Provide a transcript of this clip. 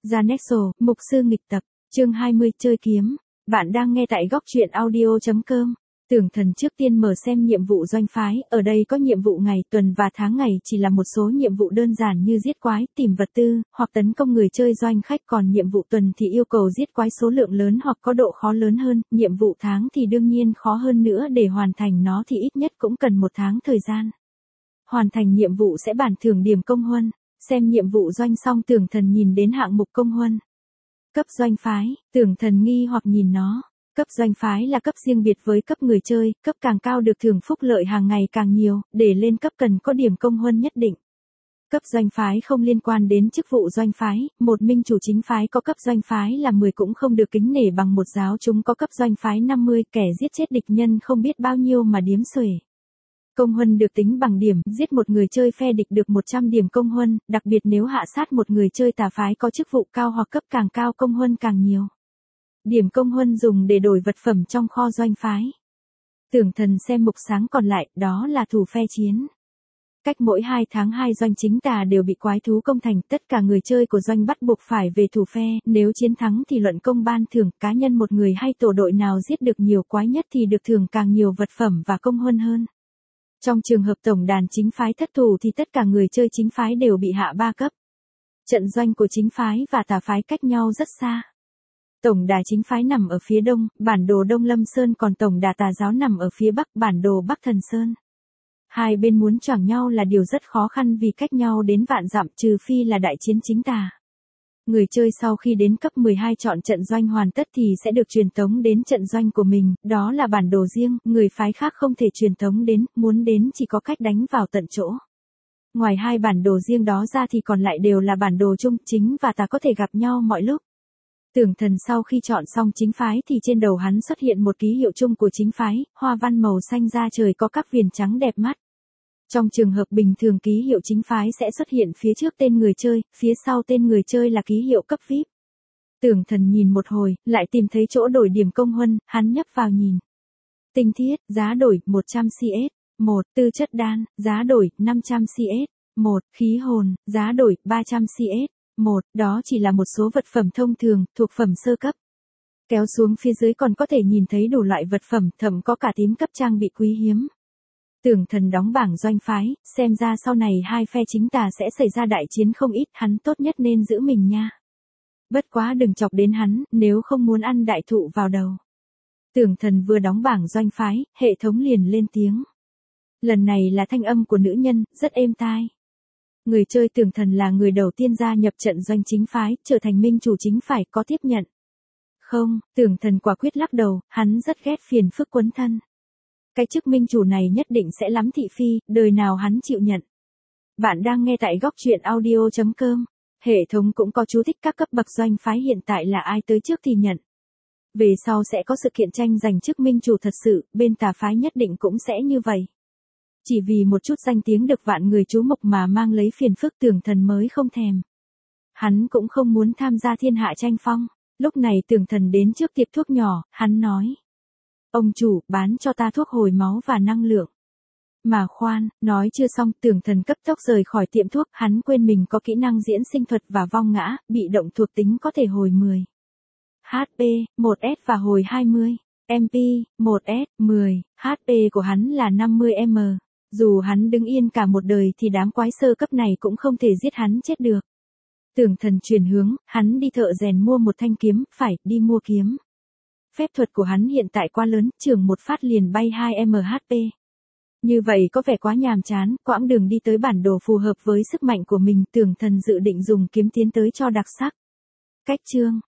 Janesso, mục sư nghịch tập, chương 20, chơi kiếm. Bạn đang nghe tại góc truyện audio.com. Tưởng Thần trước tiên mở xem nhiệm vụ doanh phái, ở đây có nhiệm vụ ngày, tuần và tháng ngày chỉ là một số nhiệm vụ đơn giản như giết quái, tìm vật tư, hoặc tấn công người chơi doanh khách, còn nhiệm vụ tuần thì yêu cầu giết quái số lượng lớn hoặc có độ khó lớn hơn, nhiệm vụ tháng thì đương nhiên khó hơn nữa, để hoàn thành nó thì ít nhất cũng cần một tháng thời gian. Hoàn thành nhiệm vụ sẽ bản thưởng điểm công huân. Xem nhiệm vụ doanh xong Tưởng Thần nhìn đến hạng mục công huân. Cấp doanh phái, Tưởng Thần nghi hoặc nhìn nó. Cấp doanh phái là cấp riêng biệt với cấp người chơi, cấp càng cao được thưởng phúc lợi hàng ngày càng nhiều, để lên cấp cần có điểm công huân nhất định. Cấp doanh phái không liên quan đến chức vụ doanh phái, một minh chủ chính phái có cấp doanh phái là 10 cũng không được kính nể bằng một giáo chúng có cấp doanh phái 50, kẻ giết chết địch nhân không biết bao nhiêu mà điếm xuể. Công huân được tính bằng điểm, giết một người chơi phe địch được 100 điểm công huân, đặc biệt nếu hạ sát một người chơi tà phái có chức vụ cao hoặc cấp càng cao công huân càng nhiều. Điểm công huân dùng để đổi vật phẩm trong kho doanh phái. Tưởng Thần xem mục sáng còn lại, đó là thủ phe chiến. Cách mỗi 2 tháng 2 doanh chính tà đều bị quái thú công thành, tất cả người chơi của doanh bắt buộc phải về thủ phe, nếu chiến thắng thì luận công ban thưởng, cá nhân một người hay tổ đội nào giết được nhiều quái nhất thì được thưởng càng nhiều vật phẩm và công huân hơn. Trong trường hợp tổng đàn chính phái thất thủ thì tất cả người chơi chính phái đều bị hạ 3 cấp. Trận doanh của chính phái và tà phái cách nhau rất xa. Tổng đà chính phái nằm ở phía đông, bản đồ Đông Lâm Sơn, còn tổng đà tà giáo nằm ở phía bắc, bản đồ Bắc Thần Sơn. Hai bên muốn choảng nhau là điều rất khó khăn vì cách nhau đến vạn dặm, trừ phi là đại chiến chính tà. Người chơi sau khi đến cấp 12 chọn trận doanh hoàn tất thì sẽ được truyền tống đến trận doanh của mình, đó là bản đồ riêng, người phái khác không thể truyền tống đến, muốn đến chỉ có cách đánh vào tận chỗ. Ngoài hai bản đồ riêng đó ra thì còn lại đều là bản đồ chung, chính và tà có thể gặp nhau mọi lúc. Tưởng Thần sau khi chọn xong chính phái thì trên đầu hắn xuất hiện một ký hiệu chung của chính phái, hoa văn màu xanh da trời có các viền trắng đẹp mắt. Trong trường hợp bình thường ký hiệu chính phái sẽ xuất hiện phía trước tên người chơi, phía sau tên người chơi là ký hiệu cấp VIP. Tưởng Thần nhìn một hồi, lại tìm thấy chỗ đổi điểm công huân, hắn nhấp vào nhìn. Tinh thiết, giá đổi 100 CS, 1, tư chất đan, giá đổi 500 CS, 1, khí hồn, giá đổi 300 CS, 1, đó chỉ là một số vật phẩm thông thường, thuộc phẩm sơ cấp. Kéo xuống phía dưới còn có thể nhìn thấy đủ loại vật phẩm, thậm có cả tím cấp trang bị quý hiếm. Tưởng Thần đóng bảng doanh phái, xem ra sau này hai phe chính tà sẽ xảy ra đại chiến không ít, hắn tốt nhất nên giữ mình nha. Bất quá đừng chọc đến hắn, nếu không muốn ăn đại thụ vào đầu. Tưởng Thần vừa đóng bảng doanh phái, hệ thống liền lên tiếng. Lần này là thanh âm của nữ nhân, rất êm tai. Người chơi Tưởng Thần là người đầu tiên gia nhập trận doanh chính phái, trở thành minh chủ chính phải có tiếp nhận. Không, Tưởng Thần quả quyết lắc đầu, hắn rất ghét phiền phức quấn thân. Cái chức minh chủ này nhất định sẽ lắm thị phi, đời nào hắn chịu nhận. Bạn đang nghe tại góc truyện audio.com. Hệ thống cũng có chú thích các cấp bậc doanh phái hiện tại là ai tới trước thì nhận. Về sau sẽ có sự kiện tranh giành chức minh chủ thật sự, bên tà phái nhất định cũng sẽ như vậy. Chỉ vì một chút danh tiếng được vạn người chú mục mà mang lấy phiền phức Tưởng Thần mới không thèm. Hắn cũng không muốn tham gia thiên hạ tranh phong. Lúc này Tưởng Thần đến trước tiệm thuốc nhỏ, hắn nói. Ông chủ, bán cho ta thuốc hồi máu và năng lượng. Mà khoan, nói chưa xong, Tưởng Thần cấp tốc rời khỏi tiệm thuốc, hắn quên mình có kỹ năng diễn sinh thuật và vong ngã, bị động thuộc tính có thể hồi 10. HP, 1S và hồi 20. MP, 1S, 10, HP của hắn là 50M. Dù hắn đứng yên cả một đời thì đám quái sơ cấp này cũng không thể giết hắn chết được. Tưởng Thần chuyển hướng, hắn đi thợ rèn mua một thanh kiếm, phải, đi mua kiếm. Phép thuật của hắn hiện tại quá lớn, chưởng một phát liền bay 2m HP. Như vậy có vẻ quá nhàm chán, quãng đường đi tới bản đồ phù hợp với sức mạnh của mình, Tưởng Thần dự định dùng kiếm tiến tới cho đặc sắc. Cách chương,